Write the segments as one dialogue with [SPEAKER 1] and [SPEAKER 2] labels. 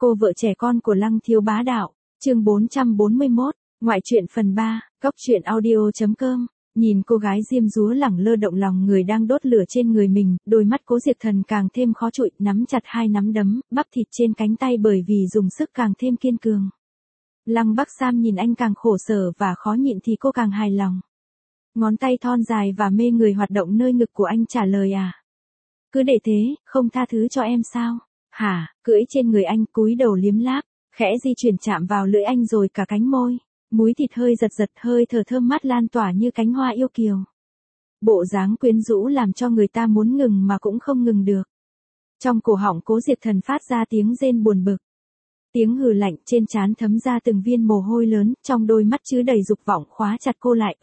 [SPEAKER 1] Cô vợ trẻ con của Lăng Thiếu Bá Đạo, chương 441, ngoại truyện phần 3, góc truyện audio.com. Nhìn cô gái diêm dúa lẳng lơ động lòng người đang đốt lửa trên người mình, đôi mắt Cố Diệp Thần càng thêm khó chịu, nắm chặt hai nắm đấm, bắp thịt trên cánh tay bởi vì dùng sức càng thêm kiên cường. Lăng Bắc Sam nhìn anh càng khổ sở và khó nhịn thì cô càng hài lòng. Ngón tay thon dài và mê người hoạt động nơi ngực của anh trả lời à. Cứ để thế, không tha thứ cho em sao? Hả, cưỡi trên người anh cúi đầu liếm láp, khẽ di chuyển chạm vào lưỡi anh rồi cả cánh môi. Múi thịt hơi giật giật, hơi thở thơm mát lan tỏa như cánh hoa yêu kiều. Bộ dáng quyến rũ làm cho người ta muốn ngừng mà cũng không ngừng được. Trong cổ họng Cố Diệp Thần phát ra tiếng rên buồn bực. Tiếng hừ lạnh trên trán thấm ra từng viên mồ hôi lớn, trong đôi mắt chứa đầy dục vọng khóa chặt cô lại.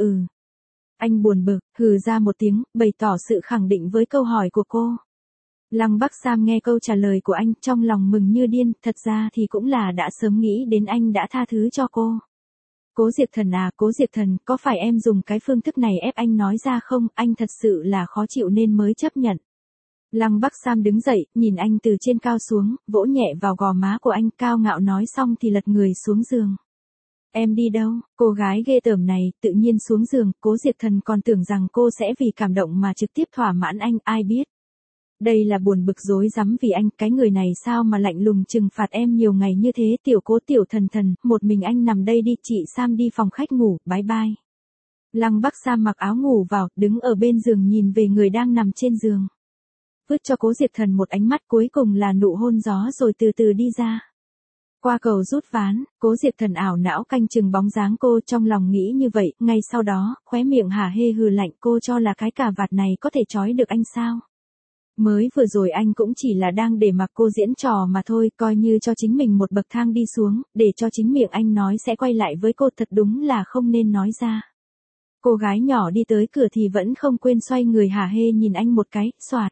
[SPEAKER 1] Anh buồn bực, hừ ra một tiếng, bày tỏ sự khẳng định với câu hỏi của cô. Lăng Bắc Sam nghe câu trả lời của anh trong lòng mừng như điên, thật ra thì cũng là đã sớm nghĩ đến anh đã tha thứ cho cô. Cố Diệp Thần à, Cố Diệp Thần, có phải em dùng cái phương thức này ép anh nói ra không, anh thật sự là khó chịu nên mới chấp nhận. Lăng Bắc Sam đứng dậy, nhìn anh từ trên cao xuống, vỗ nhẹ vào gò má của anh, cao ngạo nói xong thì lật người xuống giường. Em đi đâu? Cô gái ghê tởm này, tự nhiên xuống giường, Cố Diệp Thần còn tưởng rằng cô sẽ vì cảm động mà trực tiếp thỏa mãn anh, ai biết. Đây là buồn bực rối rắm vì anh, cái người này sao mà lạnh lùng trừng phạt em nhiều ngày như thế, tiểu Cố tiểu thần thần, một mình anh nằm đây đi, chị Sam đi phòng khách ngủ, bye bye. Lăng Bắc Sam mặc áo ngủ vào, đứng ở bên giường nhìn về người đang nằm trên giường. Vứt cho Cố Diệp Thần một ánh mắt cuối cùng là nụ hôn gió rồi từ từ đi ra. Qua cầu rút ván, Cố Diệp Thần ảo não canh chừng bóng dáng cô, trong lòng nghĩ như vậy, ngay sau đó, khóe miệng hả hê hừ lạnh, cô cho là cái cà vạt này có thể trói được anh sao? Mới vừa rồi anh cũng chỉ là đang để mặc cô diễn trò mà thôi, coi như cho chính mình một bậc thang đi xuống, để cho chính miệng anh nói sẽ quay lại với cô, thật đúng là không nên nói ra. Cô gái nhỏ đi tới cửa thì vẫn không quên xoay người hả hê nhìn anh một cái, xoạt.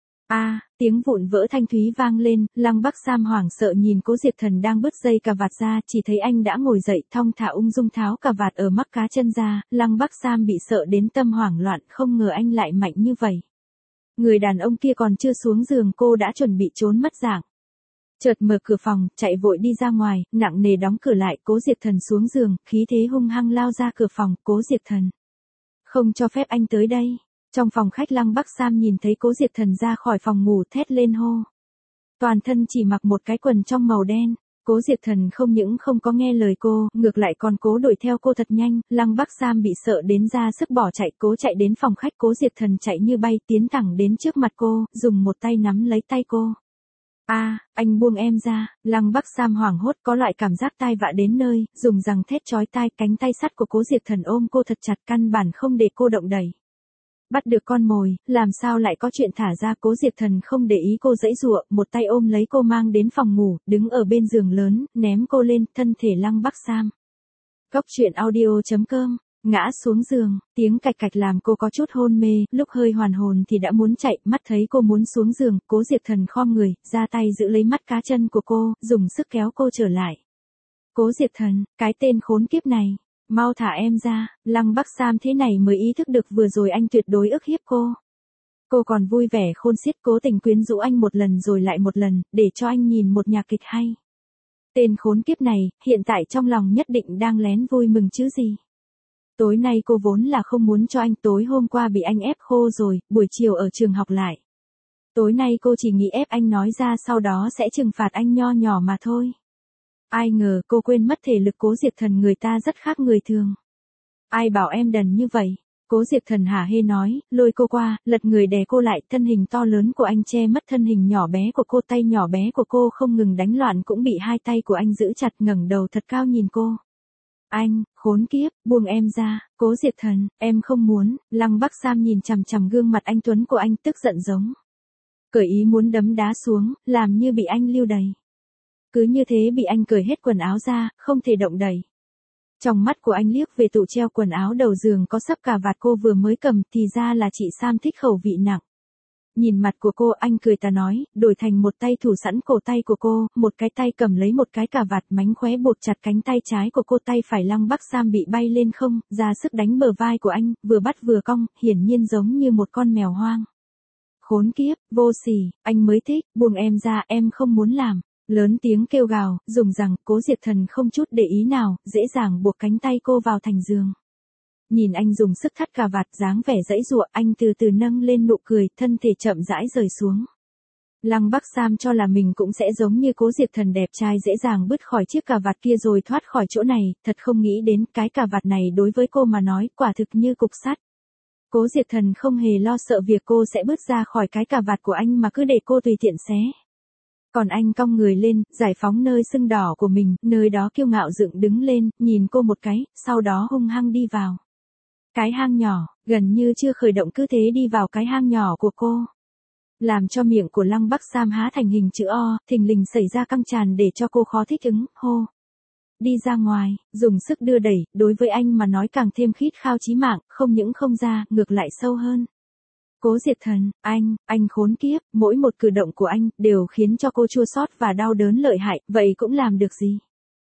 [SPEAKER 1] Tiếng vụn vỡ thanh thúy vang lên, Lăng Bắc Sam hoảng sợ nhìn Cố Diệp Thần đang bứt dây cà vạt ra, chỉ thấy anh đã ngồi dậy thong thả ung dung tháo cà vạt ở mắc cá chân ra, Lăng Bắc Sam bị sợ đến tâm hoảng loạn, không ngờ anh lại mạnh như vậy. Người đàn ông kia còn chưa xuống giường cô đã chuẩn bị trốn mất dạng. Chợt mở cửa phòng, chạy vội đi ra ngoài, nặng nề đóng cửa lại, Cố Diệp Thần xuống giường, khí thế hung hăng lao ra cửa phòng, Cố Diệp Thần. Không cho phép anh tới đây. Trong phòng khách Lăng Bắc Sam nhìn thấy Cố Diệp Thần ra khỏi phòng ngủ thét lên hô. Toàn thân chỉ mặc một cái quần trong màu đen. Cố Diệp Thần không những không có nghe lời cô, ngược lại còn cố đuổi theo cô thật nhanh, Lăng Bắc Sam bị sợ đến ra sức bỏ chạy, cố chạy đến phòng khách, Cố Diệp Thần chạy như bay tiến thẳng đến trước mặt cô, dùng một tay nắm lấy tay cô. Anh buông em ra, Lăng Bắc Sam hoảng hốt có loại cảm giác tai vạ đến nơi, dùng giằng thét chói tai, cánh tay sắt của Cố Diệp Thần ôm cô thật chặt, căn bản không để cô động đẩy. Bắt được con mồi, làm sao lại có chuyện thả ra, Cố Diệp Thần không để ý cô giãy giụa, một tay ôm lấy cô mang đến phòng ngủ, đứng ở bên giường lớn, ném cô lên, thân thể Lăng Bắc Sam. Góc truyện audio.com, ngã xuống giường, tiếng cạch cạch làm cô có chút hôn mê, lúc hơi hoàn hồn thì đã muốn chạy, mắt thấy cô muốn xuống giường, Cố Diệp Thần khom người, ra tay giữ lấy mắt cá chân của cô, dùng sức kéo cô trở lại. Cố Diệp Thần, cái tên khốn kiếp này. Mau thả em ra, Lăng Bắc Sam thế này mới ý thức được vừa rồi anh tuyệt đối ức hiếp cô. Cô còn vui vẻ khôn xiết cố tình quyến rũ anh một lần rồi lại một lần, để cho anh nhìn một nhạc kịch hay. Tên khốn kiếp này, hiện tại trong lòng nhất định đang lén vui mừng chứ gì. Tối nay cô vốn là không muốn cho anh, tối hôm qua bị anh ép khô rồi, buổi chiều ở trường học lại. Tối nay cô chỉ nghĩ ép anh nói ra sau đó sẽ trừng phạt anh nho nhỏ mà thôi. Ai ngờ cô quên mất thể lực Cố Diệp Thần người ta rất khác người thường. Ai bảo em đần như vậy? Cố Diệp Thần hả hê nói, lôi cô qua, lật người đè cô lại, thân hình to lớn của anh che mất thân hình nhỏ bé của cô, tay nhỏ bé của cô không ngừng đánh loạn cũng bị hai tay của anh giữ chặt, ngẩng đầu thật cao nhìn cô. Anh, khốn kiếp, buông em ra, Cố Diệp Thần, em không muốn, Lăng Bắc Sam nhìn chằm chằm gương mặt anh tuấn của anh tức giận giống. Cởi ý muốn đấm đá xuống, làm như bị anh lưu đày. Cứ như thế bị anh cởi hết quần áo ra, không thể động đậy. Trong mắt của anh liếc về tủ treo quần áo đầu giường có sắp cà vạt cô vừa mới cầm, thì ra là chị Sam thích khẩu vị nặng. Nhìn mặt của cô anh cười ta nói, đổi thành một tay thủ sẵn cổ tay của cô, một cái tay cầm lấy một cái cà vạt, mánh khóe buộc chặt cánh tay trái của cô, tay phải Lăng Bắc Sam bị bay lên không, ra sức đánh bờ vai của anh, vừa bắt vừa cong, hiển nhiên giống như một con mèo hoang. Khốn kiếp, vô sỉ, anh mới thích, buông em ra, em không muốn làm. Lớn tiếng kêu gào, dùng rằng, Cố Diệp Thần không chút để ý nào, dễ dàng buộc cánh tay cô vào thành giường. Nhìn anh dùng sức thắt cà vạt dáng vẻ giãy giụa, anh từ từ nâng lên nụ cười, thân thể chậm rãi rời xuống. Lăng Bắc Sam cho là mình cũng sẽ giống như Cố Diệp Thần đẹp trai dễ dàng bứt khỏi chiếc cà vạt kia rồi thoát khỏi chỗ này, thật không nghĩ đến cái cà vạt này đối với cô mà nói quả thực như cục sắt. Cố Diệp Thần không hề lo sợ việc cô sẽ bứt ra khỏi cái cà vạt của anh mà cứ để cô tùy tiện xé. Còn anh cong người lên, giải phóng nơi sưng đỏ của mình, nơi đó kiêu ngạo dựng đứng lên, nhìn cô một cái, sau đó hung hăng đi vào. Cái hang nhỏ, gần như chưa khởi động cứ thế đi vào cái hang nhỏ của cô. Làm cho miệng của Lăng Bắc Sam há thành hình chữ O, thình lình xảy ra căng tràn để cho cô khó thích ứng, hô. Đi ra ngoài, dùng sức đưa đẩy, đối với anh mà nói càng thêm khít khao chí mạng, không những không ra, ngược lại sâu hơn. Cố Diệp Thần, anh khốn kiếp, mỗi một cử động của anh, đều khiến cho cô chua xót và đau đớn lợi hại, vậy cũng làm được gì?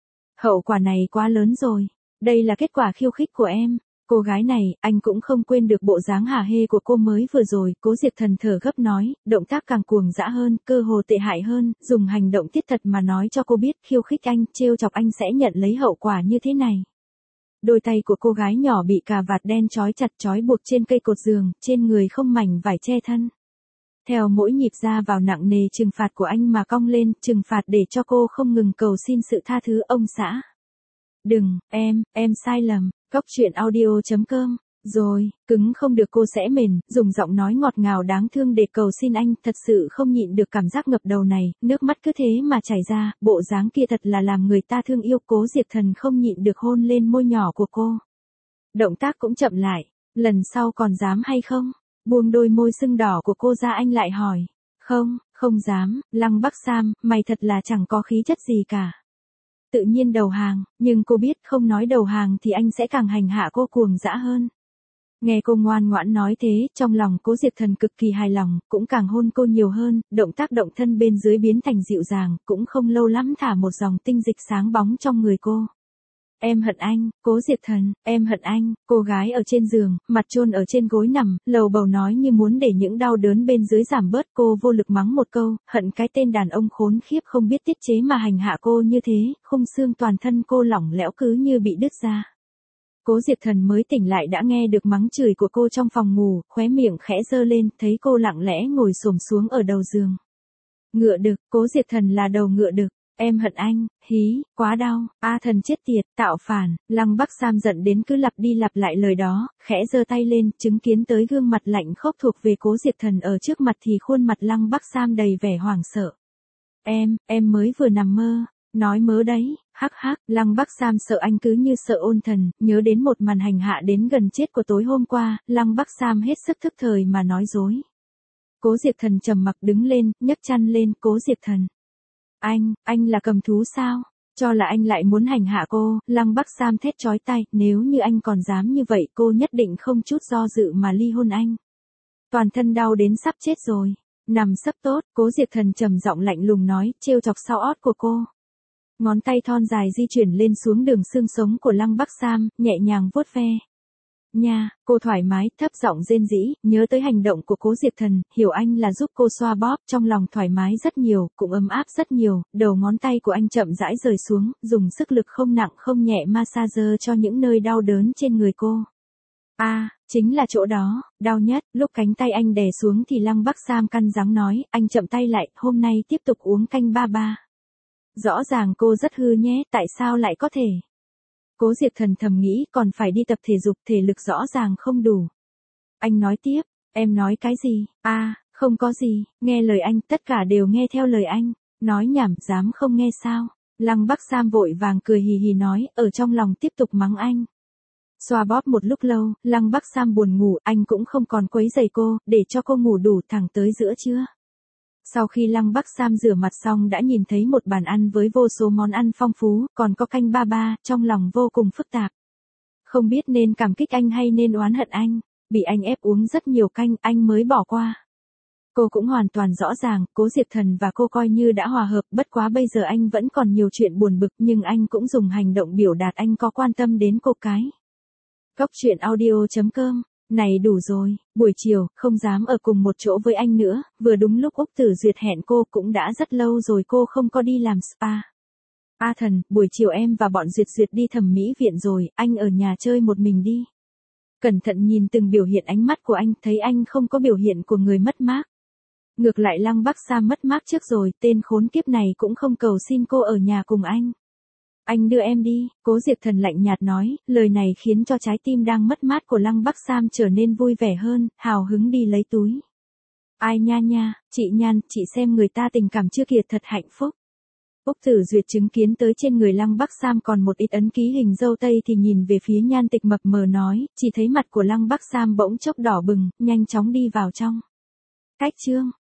[SPEAKER 1] Hậu quả này quá lớn rồi, đây là kết quả khiêu khích của em. Cô gái này, anh cũng không quên được bộ dáng hả hê của cô mới vừa rồi, Cố Diệp Thần thở gấp nói, động tác càng cuồng dã hơn, cơ hồ tệ hại hơn, dùng hành động thiết thật mà nói cho cô biết khiêu khích anh, trêu chọc anh sẽ nhận lấy hậu quả như thế này. Đôi tay của cô gái nhỏ bị cà vạt đen trói chặt trói buộc trên cây cột giường, trên người không mảnh vải che thân. Theo mỗi nhịp ra vào nặng nề trừng phạt của anh mà cong lên, trừng phạt để cho cô không ngừng cầu xin sự tha thứ ông xã. Đừng, em sai lầm, goctruyện.audio.com, rồi, cứng không được cô sẽ mền, dùng giọng nói ngọt ngào đáng thương để cầu xin anh, thật sự không nhịn được cảm giác ngập đầu này, nước mắt cứ thế mà chảy ra, bộ dáng kia thật là làm người ta thương yêu. Cố Diệp Thần không nhịn được hôn lên môi nhỏ của cô. Động tác cũng chậm lại, lần sau còn dám hay không? Buông đôi môi sưng đỏ của cô ra anh lại hỏi. Không dám, Lăng Bắc Sam, mày thật là chẳng có khí chất gì cả. Tự nhiên đầu hàng, nhưng cô biết không nói đầu hàng thì anh sẽ càng hành hạ cô cuồng dã hơn. Nghe cô ngoan ngoãn nói thế, trong lòng Cố Diệp Thần cực kỳ hài lòng, cũng càng hôn cô nhiều hơn, động tác động thân bên dưới biến thành dịu dàng, cũng không lâu lắm thả một dòng tinh dịch sáng bóng trong người cô. Em hận anh, Cố Diệp Thần, em hận anh. Cô gái ở trên giường, mặt chôn ở trên gối nằm, lầu bầu nói như muốn để những đau đớn bên dưới giảm bớt. Cô vô lực mắng một câu, hận cái tên đàn ông khốn khiếp không biết tiết chế mà hành hạ cô như thế, khung xương toàn thân cô lỏng lẽo cứ như bị đứt ra. Cố Diệp Thần mới tỉnh lại đã nghe được mắng chửi của cô trong phòng ngủ, khóe miệng khẽ giơ lên, thấy cô lặng lẽ ngồi xổm xuống ở đầu giường. Ngựa đực, Cố Diệp Thần là đầu ngựa đực. Em hận anh, hí, quá đau, a thần chết tiệt, tạo phản. Lăng Bắc Sam giận đến cứ lặp đi lặp lại lời đó, khẽ giơ tay lên, chứng kiến tới gương mặt lạnh khốc thuộc về Cố Diệp Thần ở trước mặt thì khuôn mặt Lăng Bắc Sam đầy vẻ hoảng sợ. Em mới vừa nằm mơ, nói mớ đấy, hắc hắc. Lăng Bắc Sam sợ anh cứ như sợ ôn thần, nhớ đến một màn hành hạ đến gần chết của tối hôm qua, Lăng Bắc Sam hết sức thức thời mà nói dối. Cố Diệp Thần trầm mặc đứng lên, nhấc chăn lên. Cố Diệp Thần. Anh là cầm thú sao? Cho là anh lại muốn hành hạ cô. Lăng Bắc Sam thét chói tai, nếu như anh còn dám như vậy cô nhất định không chút do dự mà ly hôn anh. Toàn thân đau đến sắp chết rồi. Nằm sấp tốt, Cố Diệp Thần trầm giọng lạnh lùng nói, trêu chọc sau ót của cô. Ngón tay thon dài di chuyển lên xuống đường xương sống của Lăng Bắc Sam, nhẹ nhàng vuốt ve. Nha, cô thoải mái, thấp giọng rên rỉ, nhớ tới hành động của Cố Diệp Thần, hiểu anh là giúp cô xoa bóp, trong lòng thoải mái rất nhiều, cũng ấm áp rất nhiều, đầu ngón tay của anh chậm rãi rời xuống, dùng sức lực không nặng không nhẹ massage cho những nơi đau đớn trên người cô. Chính là chỗ đó, đau nhất. Lúc cánh tay anh đè xuống thì Lăng Bắc Sam cắn răng nói, anh chậm tay lại, hôm nay tiếp tục uống canh ba ba. Rõ ràng cô rất hư nhé, tại sao lại có thể? Cố Diệp Thần thầm nghĩ, còn phải đi tập thể dục, thể lực rõ ràng không đủ. Anh nói tiếp, em nói cái gì? Không có gì, nghe lời anh, tất cả đều nghe theo lời anh. Nói nhảm, dám không nghe sao? Lăng Bắc Sam vội vàng cười hì hì nói, ở trong lòng tiếp tục mắng anh. Xoa bóp một lúc lâu, Lăng Bắc Sam buồn ngủ, anh cũng không còn quấy rầy cô, để cho cô ngủ đủ thẳng tới giữa trưa. Sau khi Lăng Bắc Sam rửa mặt xong đã nhìn thấy một bàn ăn với vô số món ăn phong phú, còn có canh ba ba, trong lòng vô cùng phức tạp. Không biết nên cảm kích anh hay nên oán hận anh, bị anh ép uống rất nhiều canh, anh mới bỏ qua. Cô cũng hoàn toàn rõ ràng, Cố Diệp Thần và cô coi như đã hòa hợp, bất quá bây giờ anh vẫn còn nhiều chuyện buồn bực, nhưng anh cũng dùng hành động biểu đạt anh có quan tâm đến cô cái. Goctruyện.audio.com Này đủ rồi, buổi chiều, không dám ở cùng một chỗ với anh nữa, vừa đúng lúc Úc Tử Duyệt hẹn cô cũng đã rất lâu rồi cô không có đi làm spa. A Thần, buổi chiều em và bọn Duyệt Duyệt đi thẩm mỹ viện rồi, anh ở nhà chơi một mình đi. Cẩn thận nhìn từng biểu hiện ánh mắt của anh, thấy anh không có biểu hiện của người mất mát. Ngược lại Lăng Bắc Sam mất mát trước rồi, tên khốn kiếp này cũng không cầu xin cô ở nhà cùng anh. Anh đưa em đi, Cố Diệp Thần lạnh nhạt nói, lời này khiến cho trái tim đang mất mát của Lăng Bắc Sam trở nên vui vẻ hơn, hào hứng đi lấy túi. Ai nha nha, chị Nhan, chị xem người ta tình cảm chưa kìa, thật hạnh phúc. Úc Tử Duyệt chứng kiến tới trên người Lăng Bắc Sam còn một ít ấn ký hình dâu tây thì nhìn về phía Nhan Tịch mập mờ nói, chỉ thấy mặt của Lăng Bắc Sam bỗng chốc đỏ bừng, nhanh chóng đi vào trong. Cách chương